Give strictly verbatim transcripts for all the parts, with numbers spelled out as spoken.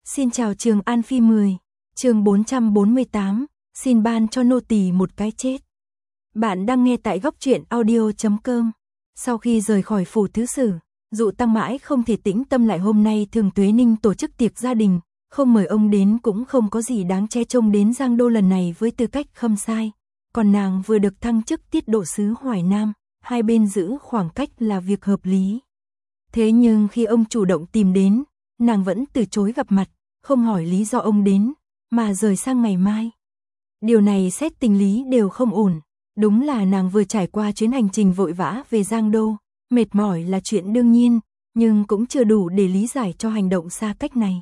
Xin chào Trường An Phi mười, chương bốn trăm bốn mươi tám, xin ban cho nô tỳ một cái chết. Bạn đang nghe tại góc truyện audio chấm com. Sau khi rời khỏi phủ thứ sử, Dụ Tăng mãi không thể tĩnh tâm lại. Hôm nay Thường Tuế Ninh tổ chức tiệc gia đình, không mời ông đến cũng không có gì đáng che trông đến Giang Đô lần này với tư cách khâm sai. Còn nàng vừa được thăng chức tiết độ sứ Hoài Nam, hai bên giữ khoảng cách là việc hợp lý. Thế nhưng khi ông chủ động tìm đến, nàng vẫn từ chối gặp mặt, không hỏi lý do ông đến, mà rời sang ngày mai. Điều này xét tình lý đều không ổn. Đúng là nàng vừa trải qua chuyến hành trình vội vã về Giang Đô, mệt mỏi là chuyện đương nhiên, nhưng cũng chưa đủ để lý giải cho hành động xa cách này.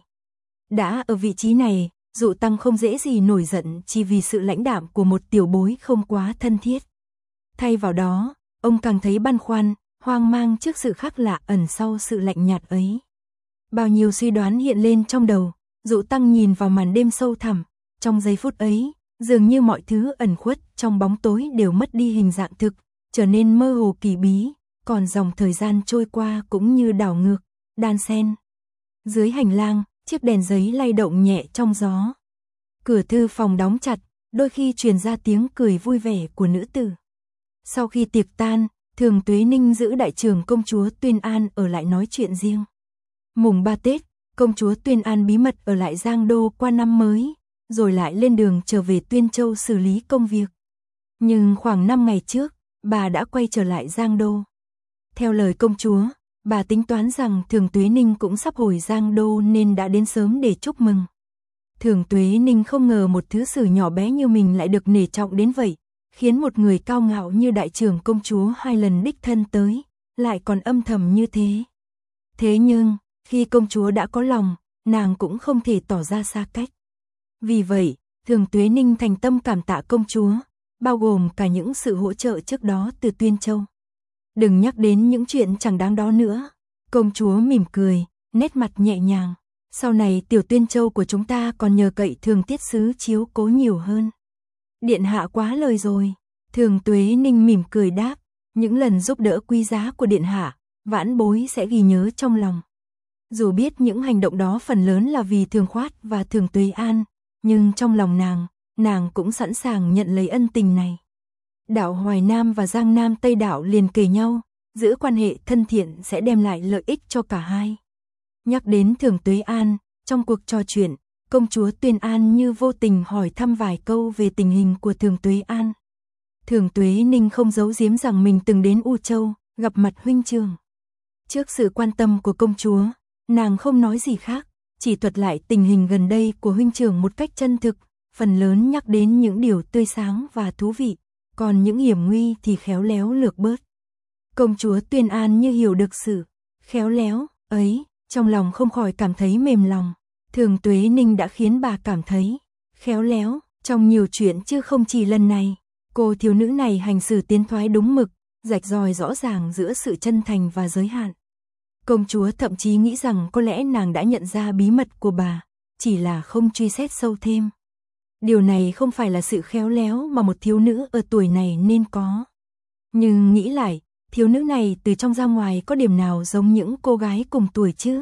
Đã ở vị trí này, Dụ Tăng không dễ gì nổi giận chỉ vì sự lãnh đạm của một tiểu bối không quá thân thiết. Thay vào đó, ông càng thấy băn khoăn, hoang mang trước sự khác lạ ẩn sau sự lạnh nhạt ấy. Bao nhiêu suy đoán hiện lên trong đầu, Dụ Tăng nhìn vào màn đêm sâu thẳm, trong giây phút ấy, dường như mọi thứ ẩn khuất trong bóng tối đều mất đi hình dạng thực, trở nên mơ hồ kỳ bí, còn dòng thời gian trôi qua cũng như đảo ngược, đan xen. Dưới hành lang, chiếc đèn giấy lay động nhẹ trong gió. Cửa thư phòng đóng chặt, đôi khi truyền ra tiếng cười vui vẻ của nữ tử. Sau khi tiệc tan, Thường Tuế Ninh giữ đại trưởng công chúa Tuyên An ở lại nói chuyện riêng. Mùng ba Tết, công chúa Tuyên An bí mật ở lại Giang Đô qua năm mới, rồi lại lên đường trở về Tuyên Châu xử lý công việc. Nhưng khoảng năm ngày trước, bà đã quay trở lại Giang Đô. Theo lời công chúa, bà tính toán rằng Thường Tuế Ninh cũng sắp hồi Giang Đô nên đã đến sớm để chúc mừng. Thường Tuế Ninh không ngờ một thứ sử nhỏ bé như mình lại được nể trọng đến vậy, khiến một người cao ngạo như đại trưởng công chúa hai lần đích thân tới, lại còn âm thầm như thế. Thế nhưng, khi công chúa đã có lòng, nàng cũng không thể tỏ ra xa cách. Vì vậy, Thường Tuế Ninh thành tâm cảm tạ công chúa, bao gồm cả những sự hỗ trợ trước đó từ Tuyên Châu. Đừng nhắc đến những chuyện chẳng đáng đó nữa. Công chúa mỉm cười, nét mặt nhẹ nhàng. Sau này tiểu Tuyên Châu của chúng ta còn nhờ cậy Thường tiết sứ chiếu cố nhiều hơn. Điện hạ quá lời rồi. Thường Tuế Ninh mỉm cười đáp, những lần giúp đỡ quý giá của điện hạ, vãn bối sẽ ghi nhớ trong lòng. Dù biết những hành động đó phần lớn là vì Thường Khoát và Thường Tuế An, nhưng trong lòng nàng, nàng cũng sẵn sàng nhận lấy ân tình này. Đạo Hoài Nam và Giang Nam Tây Đạo liền kề nhau, giữ quan hệ thân thiện sẽ đem lại lợi ích cho cả hai. Nhắc đến Thường Tuế An, trong cuộc trò chuyện, công chúa Tuyên An như vô tình hỏi thăm vài câu về tình hình của Thường Tuế An. Thường Tuế Ninh không giấu giếm rằng mình từng đến U Châu, gặp mặt huynh trưởng. Trước sự quan tâm của công chúa, nàng không nói gì khác, chỉ thuật lại tình hình gần đây của huynh trưởng một cách chân thực, phần lớn nhắc đến những điều tươi sáng và thú vị, còn những hiểm nguy thì khéo léo lược bớt. Công chúa Tuyên An như hiểu được sự khéo léo ấy, trong lòng không khỏi cảm thấy mềm lòng. Thường Tuế Ninh đã khiến bà cảm thấy khéo léo trong nhiều chuyện chứ không chỉ lần này. Cô thiếu nữ này hành xử tiến thoái đúng mực, rạch ròi rõ ràng giữa sự chân thành và giới hạn. Công chúa thậm chí nghĩ rằng có lẽ nàng đã nhận ra bí mật của bà, chỉ là không truy xét sâu thêm. Điều này không phải là sự khéo léo mà một thiếu nữ ở tuổi này nên có. Nhưng nghĩ lại, thiếu nữ này từ trong ra ngoài có điểm nào giống những cô gái cùng tuổi chứ?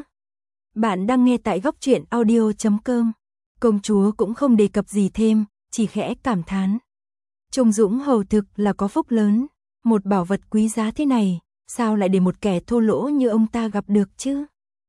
Bạn đang nghe tại góc truyện audio chấm com. Công chúa cũng không đề cập gì thêm, chỉ khẽ cảm thán. Trung dũng hầu thực là có phúc lớn, một bảo vật quý giá thế này, sao lại để một kẻ thô lỗ như ông ta gặp được chứ?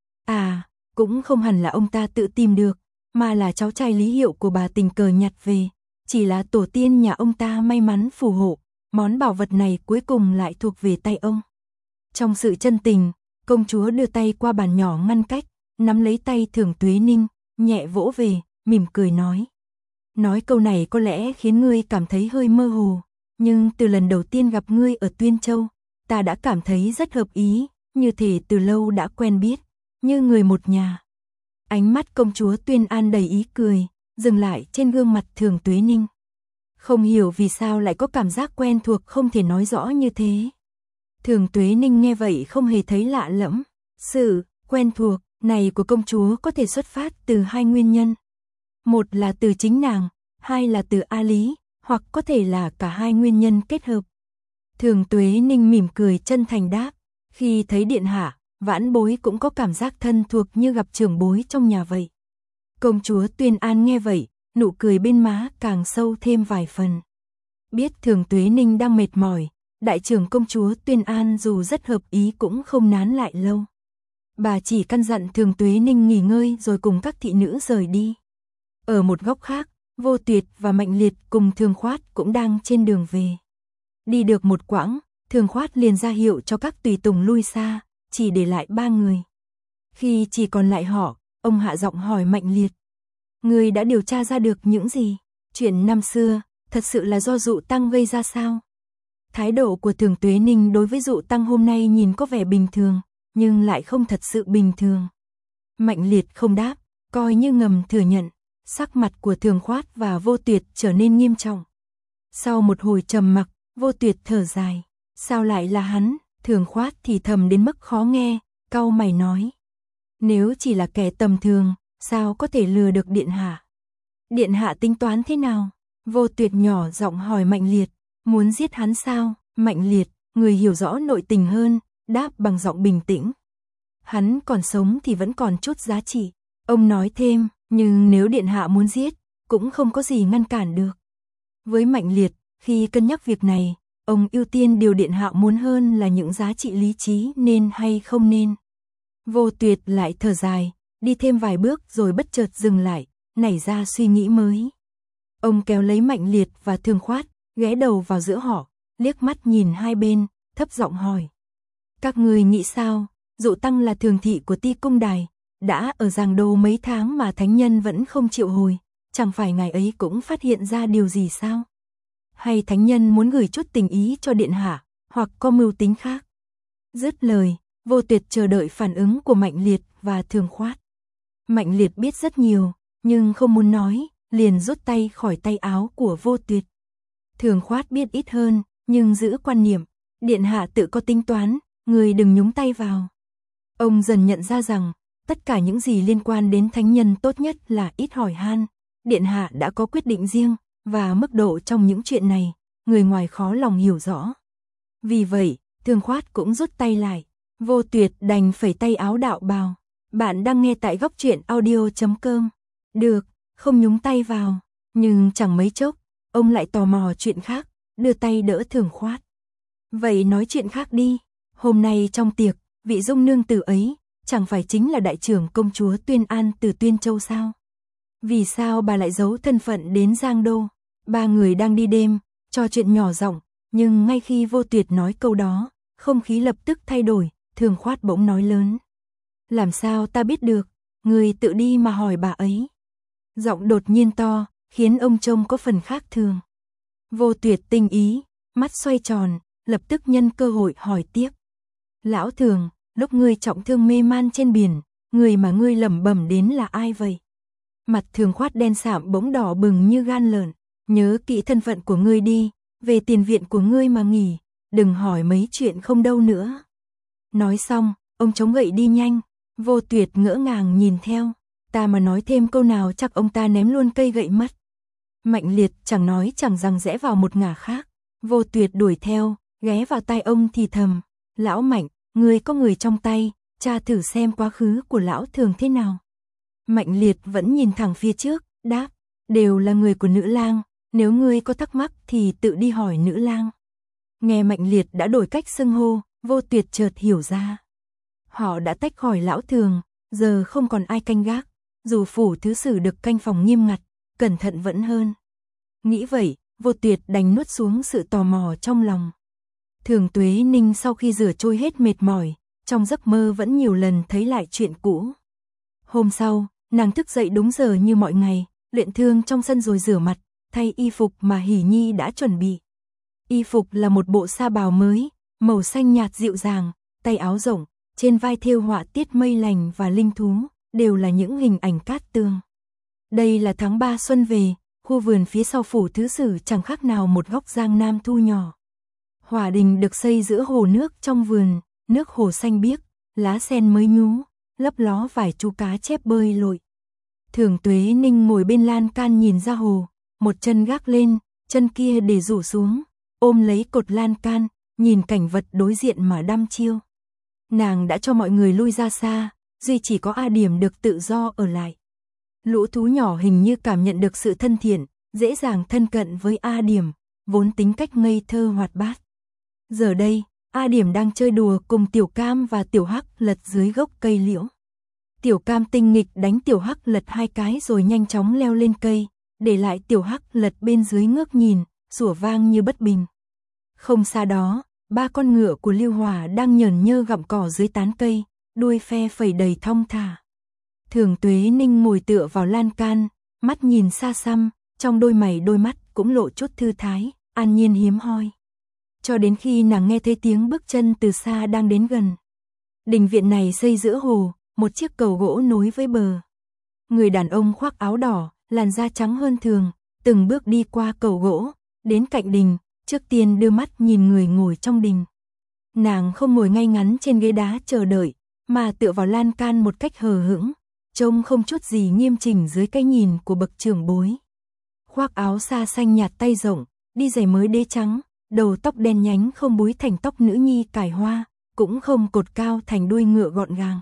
À, cũng không hẳn là ông ta tự tìm được, mà là cháu trai Lý Hiệu của bà tình cờ nhặt về, chỉ là tổ tiên nhà ông ta may mắn phù hộ, món bảo vật này cuối cùng lại thuộc về tay ông. Trong sự chân tình, công chúa đưa tay qua bàn nhỏ ngăn cách, nắm lấy tay Thường Tuế Ninh, nhẹ vỗ về, mỉm cười nói. Nói câu này có lẽ khiến ngươi cảm thấy hơi mơ hồ, nhưng từ lần đầu tiên gặp ngươi ở Tuyên Châu, ta đã cảm thấy rất hợp ý, như thể từ lâu đã quen biết, như người một nhà. Ánh mắt công chúa Tuyên An đầy ý cười, dừng lại trên gương mặt Thường Tuế Ninh. Không hiểu vì sao lại có cảm giác quen thuộc không thể nói rõ như thế. Thường Tuế Ninh nghe vậy không hề thấy lạ lẫm. Sự quen thuộc này của công chúa có thể xuất phát từ hai nguyên nhân. Một là từ chính nàng, hai là từ A Lý, hoặc có thể là cả hai nguyên nhân kết hợp. Thường Tuế Ninh mỉm cười chân thành đáp, khi thấy điện hạ, vãn bối cũng có cảm giác thân thuộc như gặp trưởng bối trong nhà vậy. Công chúa Tuyên An nghe vậy, nụ cười bên má càng sâu thêm vài phần. Biết Thường Tuế Ninh đang mệt mỏi, đại trưởng công chúa Tuyên An dù rất hợp ý cũng không nán lại lâu. Bà chỉ căn dặn Thường Tuế Ninh nghỉ ngơi rồi cùng các thị nữ rời đi. Ở một góc khác, Vô Tuyệt và Mạnh Liệt cùng Thường Khoát cũng đang trên đường về. Đi được một quãng, Thường Khoát liền ra hiệu cho các tùy tùng lui xa, chỉ để lại ba người. Khi chỉ còn lại họ, ông hạ giọng hỏi Mạnh Liệt. Người đã điều tra ra được những gì? Chuyện năm xưa, thật sự là do Dụ Tăng gây ra sao? Thái độ của Thường Tuế Ninh đối với Dụ Tăng hôm nay nhìn có vẻ bình thường, nhưng lại không thật sự bình thường. Mạnh Liệt không đáp, coi như ngầm thừa nhận. Sắc mặt của Thường Khoát và Vô Tuyệt trở nên nghiêm trọng. Sau một hồi trầm mặc, Vô Tuyệt thở dài. Sao lại là hắn? Thường Khoát thì thầm đến mức khó nghe, cau mày nói. Nếu chỉ là kẻ tầm thường, sao có thể lừa được Điện Hạ? Điện Hạ tính toán thế nào? Vô Tuyệt nhỏ giọng hỏi Mạnh Liệt. Muốn giết hắn sao? Mạnh Liệt, người hiểu rõ nội tình hơn, đáp bằng giọng bình tĩnh. Hắn còn sống thì vẫn còn chút giá trị. Ông nói thêm, nhưng nếu Điện Hạ muốn giết, cũng không có gì ngăn cản được. Với Mạnh Liệt, khi cân nhắc việc này, ông ưu tiên điều Điện Hạ muốn hơn là những giá trị lý trí nên hay không nên. Vô Tuyệt lại thở dài, đi thêm vài bước rồi bất chợt dừng lại, nảy ra suy nghĩ mới. Ông kéo lấy Mạnh Liệt và Thường Khoát, ghé đầu vào giữa họ, liếc mắt nhìn hai bên, thấp giọng hỏi. Các người nghĩ sao? Dụ Tăng là thường thị của Ti Cung Đài, đã ở Giang Đô mấy tháng mà thánh nhân vẫn không triệu hồi, chẳng phải ngài ấy cũng phát hiện ra điều gì sao? Hay thánh nhân muốn gửi chút tình ý cho Điện Hạ, hoặc có mưu tính khác? Dứt lời, Vô Tuyệt chờ đợi phản ứng của Mạnh Liệt và Thường Khoát. Mạnh Liệt biết rất nhiều, nhưng không muốn nói, liền rút tay khỏi tay áo của Vô Tuyệt. Thường Khoát biết ít hơn, nhưng giữ quan niệm, Điện Hạ tự có tính toán, người đừng nhúng tay vào. Ông dần nhận ra rằng, tất cả những gì liên quan đến thánh nhân tốt nhất là ít hỏi han. Điện Hạ đã có quyết định riêng, và mức độ trong những chuyện này, người ngoài khó lòng hiểu rõ. Vì vậy, Thường Khoát cũng rút tay lại. Vô Tuyệt đành phẩy tay áo đạo bào. Bạn đang nghe tại góc truyện audio chấm com. Được, không nhúng tay vào. Nhưng chẳng mấy chốc, ông lại tò mò chuyện khác, đưa tay đỡ Thường Khoát. Vậy nói chuyện khác đi. Hôm nay trong tiệc, vị dung nương tử ấy, chẳng phải chính là đại trưởng công chúa Tuyên An từ Tuyên Châu sao? Vì sao bà lại giấu thân phận đến Giang Đô? Ba người đang đi đêm, trò chuyện nhỏ giọng, nhưng ngay khi Vô Tuyệt nói câu đó, không khí lập tức thay đổi, Thường Khoát bỗng nói lớn. Làm sao ta biết được, người tự đi mà hỏi bà ấy. Giọng đột nhiên to, khiến ông trông có phần khác thường. Vô Tuyệt tinh ý, mắt xoay tròn, lập tức nhân cơ hội hỏi tiếp. Lão Thường, lúc ngươi trọng thương mê man trên biển, người mà ngươi lẩm bẩm đến là ai vậy? Mặt Thường Khoát đen sạm bỗng đỏ bừng như gan lợn. Nhớ kỹ thân phận của ngươi đi, về tiền viện của ngươi mà nghỉ, đừng hỏi mấy chuyện không đâu nữa. Nói xong, ông chống gậy đi nhanh. Vô Tuyệt ngỡ ngàng nhìn theo, ta mà nói thêm câu nào chắc ông ta ném luôn cây gậy mất. Mạnh Liệt chẳng nói chẳng rằng rẽ vào một ngả khác. Vô Tuyệt đuổi theo, ghé vào tai ông thì thầm. Lão Mạnh, ngươi có người trong tay, tra thử xem quá khứ của lão Thường thế nào. Mạnh Liệt vẫn nhìn thẳng phía trước, đáp, đều là người của nữ lang, nếu ngươi có thắc mắc thì tự đi hỏi nữ lang. Nghe Mạnh Liệt đã đổi cách xưng hô, Vô Tuyệt chợt hiểu ra. Họ đã tách khỏi lão Thường, giờ không còn ai canh gác, dù phủ thứ sử được canh phòng nghiêm ngặt, cẩn thận vẫn hơn. Nghĩ vậy, Vô Tuyệt đành nuốt xuống sự tò mò trong lòng. Thường Tuế Ninh sau khi rửa trôi hết mệt mỏi, trong giấc mơ vẫn nhiều lần thấy lại chuyện cũ. Hôm sau, nàng thức dậy đúng giờ như mọi ngày, luyện thương trong sân rồi rửa mặt, thay y phục mà Hỷ Nhi đã chuẩn bị. Y phục là một bộ sa bào mới, màu xanh nhạt dịu dàng, tay áo rộng, trên vai thêu họa tiết mây lành và linh thú, đều là những hình ảnh cát tường. Đây là tháng ba xuân về, khu vườn phía sau phủ thứ sử chẳng khác nào một góc Giang Nam thu nhỏ. Hỏa đình được xây giữa hồ nước trong vườn, nước hồ xanh biếc, lá sen mới nhú, lấp ló vài chú cá chép bơi lội. Thường Tuế Ninh ngồi bên lan can nhìn ra hồ, một chân gác lên, chân kia để rủ xuống, ôm lấy cột lan can, nhìn cảnh vật đối diện mà đăm chiêu. Nàng đã cho mọi người lui ra xa, duy chỉ có A Điểm được tự do ở lại. Lũ thú nhỏ hình như cảm nhận được sự thân thiện, dễ dàng thân cận với A Điểm, vốn tính cách ngây thơ hoạt bát. Giờ đây, A Điểm đang chơi đùa cùng Tiểu Cam và Tiểu Hắc Lật dưới gốc cây liễu. Tiểu Cam tinh nghịch đánh Tiểu Hắc Lật hai cái rồi nhanh chóng leo lên cây, để lại Tiểu Hắc Lật bên dưới ngước nhìn, sủa vang như bất bình. Không xa đó, ba con ngựa của Lưu Hòa đang nhởn nhơ gặm cỏ dưới tán cây, đuôi phe phẩy đầy thong thả. Thường Tuế Ninh ngồi tựa vào lan can, mắt nhìn xa xăm, trong đôi mày đôi mắt cũng lộ chút thư thái, an nhiên hiếm hoi. Cho đến khi nàng nghe thấy tiếng bước chân từ xa đang đến gần. Đình viện này xây giữa hồ, một chiếc cầu gỗ nối với bờ. Người đàn ông khoác áo đỏ, làn da trắng hơn thường, từng bước đi qua cầu gỗ, đến cạnh đình, trước tiên đưa mắt nhìn người ngồi trong đình. Nàng không ngồi ngay ngắn trên ghế đá chờ đợi, mà tựa vào lan can một cách hờ hững, trông không chút gì nghiêm chỉnh dưới cái nhìn của bậc trưởng bối. Khoác áo sa xanh nhạt tay rộng, đi giày mới đế trắng, đầu tóc đen nhánh không búi thành tóc nữ nhi cài hoa, cũng không cột cao thành đuôi ngựa gọn gàng.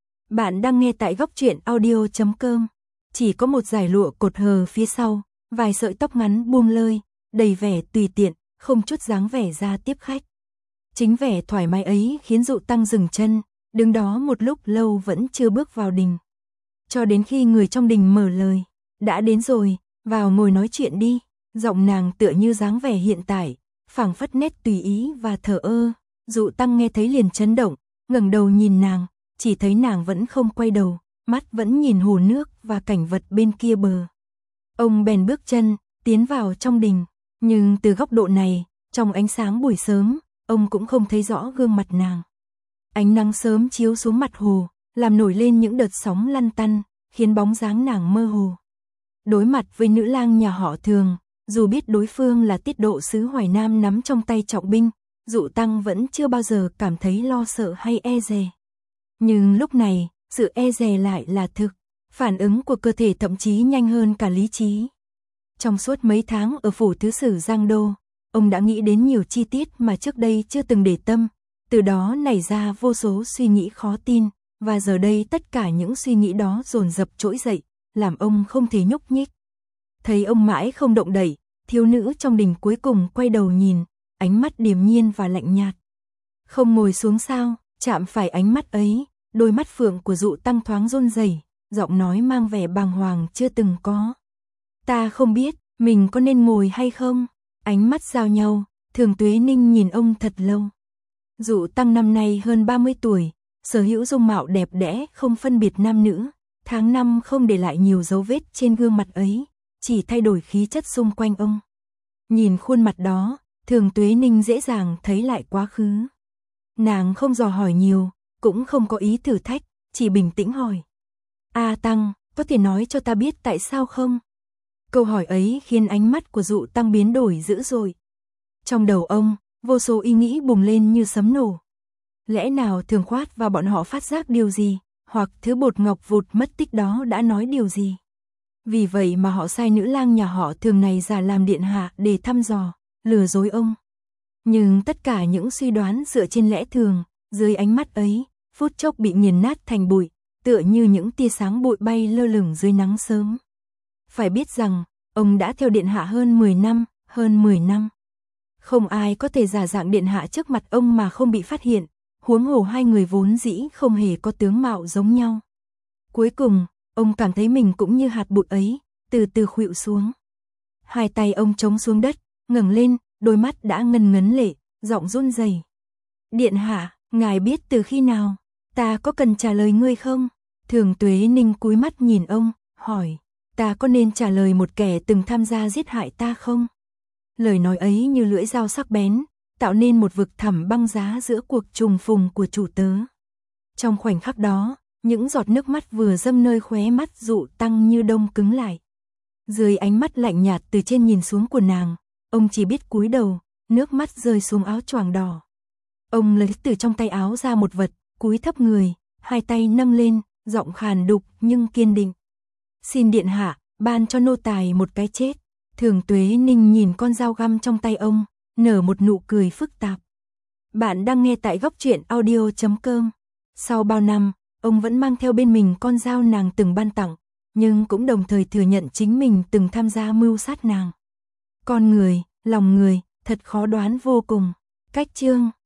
Bạn đang nghe tại góc truyện audio chấm com. Chỉ có một dải lụa cột hờ phía sau, vài sợi tóc ngắn buông lơi, đầy vẻ tùy tiện, không chút dáng vẻ ra tiếp khách. Chính vẻ thoải mái ấy khiến Dụ Tăng dừng chân, đứng đó một lúc lâu vẫn chưa bước vào đình. Cho đến khi người trong đình mở lời, đã đến rồi, vào ngồi nói chuyện đi. Giọng nàng tựa như dáng vẻ hiện tại, phảng phất nét tùy ý và thờ ơ. Dụ Tăng nghe thấy liền chấn động, ngẩng đầu nhìn nàng, chỉ thấy nàng vẫn không quay đầu, mắt vẫn nhìn hồ nước và cảnh vật bên kia bờ. Ông bèn bước chân, tiến vào trong đình, nhưng từ góc độ này, trong ánh sáng buổi sớm, ông cũng không thấy rõ gương mặt nàng. Ánh nắng sớm chiếu xuống mặt hồ, làm nổi lên những đợt sóng lăn tăn, khiến bóng dáng nàng mơ hồ. Đối mặt với nữ lang nhà họ Thường, dù biết đối phương là tiết độ sứ Hoài Nam nắm trong tay trọng binh, Dụ Tăng vẫn chưa bao giờ cảm thấy lo sợ hay e dè. Nhưng lúc này, sự e dè lại là thực, phản ứng của cơ thể thậm chí nhanh hơn cả lý trí. Trong suốt mấy tháng ở phủ thứ sử Giang Đô, ông đã nghĩ đến nhiều chi tiết mà trước đây chưa từng để tâm, từ đó nảy ra vô số suy nghĩ khó tin, và giờ đây tất cả những suy nghĩ đó dồn dập trỗi dậy, làm ông không thể nhúc nhích. Thấy ông mãi không động đậy, thiếu nữ trong đình cuối cùng quay đầu nhìn, ánh mắt điềm nhiên và lạnh nhạt. Không ngồi xuống sao? Chạm phải ánh mắt ấy, đôi mắt phượng của Dụ Tăng thoáng run rẩy, giọng nói mang vẻ bàng hoàng chưa từng có. Ta không biết, mình có nên ngồi hay không? Ánh mắt giao nhau, Thường Tuế Ninh nhìn ông thật lâu. Dụ Tăng năm nay hơn ba mươi tuổi, sở hữu dung mạo đẹp đẽ không phân biệt nam nữ, tháng năm không để lại nhiều dấu vết trên gương mặt ấy, chỉ thay đổi khí chất xung quanh ông. Nhìn khuôn mặt đó, Thường Tuế Ninh dễ dàng thấy lại quá khứ. Nàng không dò hỏi nhiều, cũng không có ý thử thách, chỉ bình tĩnh hỏi. A Tăng, có thể nói cho ta biết tại sao không? Câu hỏi ấy khiến ánh mắt của Dụ Tăng biến đổi dữ dội. Trong đầu ông, vô số ý nghĩ bùng lên như sấm nổ. Lẽ nào Thường Khoát và bọn họ phát giác điều gì, hoặc thứ bột ngọc vụt mất tích đó đã nói điều gì? Vì vậy mà họ sai nữ lang nhà họ Thường này giả làm điện hạ để thăm dò, lừa dối ông. Nhưng tất cả những suy đoán dựa trên lẽ thường, dưới ánh mắt ấy, phút chốc bị nghiền nát thành bụi, tựa như những tia sáng bụi bay lơ lửng dưới nắng sớm. Phải biết rằng, ông đã theo điện hạ hơn mười năm, hơn mười năm. Không ai có thể giả dạng điện hạ trước mặt ông mà không bị phát hiện, huống hồ hai người vốn dĩ không hề có tướng mạo giống nhau. Cuối cùng, ông cảm thấy mình cũng như hạt bụi ấy, từ từ khuỵu xuống. Hai tay ông chống xuống đất, ngẩng lên, đôi mắt đã ngần ngấn lệ, giọng run rẩy. Điện hạ, ngài biết từ khi nào? Ta có cần trả lời ngươi không? Thường Tuế Ninh cúi mắt nhìn ông, hỏi. Ta có nên trả lời một kẻ từng tham gia giết hại ta không? Lời nói ấy như lưỡi dao sắc bén, tạo nên một vực thẳm băng giá giữa cuộc trùng phùng của chủ tớ. Trong khoảnh khắc đó, những giọt nước mắt vừa dâng nơi khóe mắt Dụ Tăng như đông cứng lại. Dưới ánh mắt lạnh nhạt từ trên nhìn xuống của nàng, ông chỉ biết cúi đầu, nước mắt rơi xuống áo choàng đỏ. Ông lấy từ trong tay áo ra một vật, cúi thấp người, hai tay nâng lên, giọng khàn đục nhưng kiên định. Xin điện hạ, ban cho nô tài một cái chết. Thường Tuế Ninh nhìn con dao găm trong tay ông, nở một nụ cười phức tạp. Bạn đang nghe tại góc truyện audio chấm com. Sau bao năm, ông vẫn mang theo bên mình con dao nàng từng ban tặng, nhưng cũng đồng thời thừa nhận chính mình từng tham gia mưu sát nàng. Con người, lòng người, thật khó đoán vô cùng. Cách chương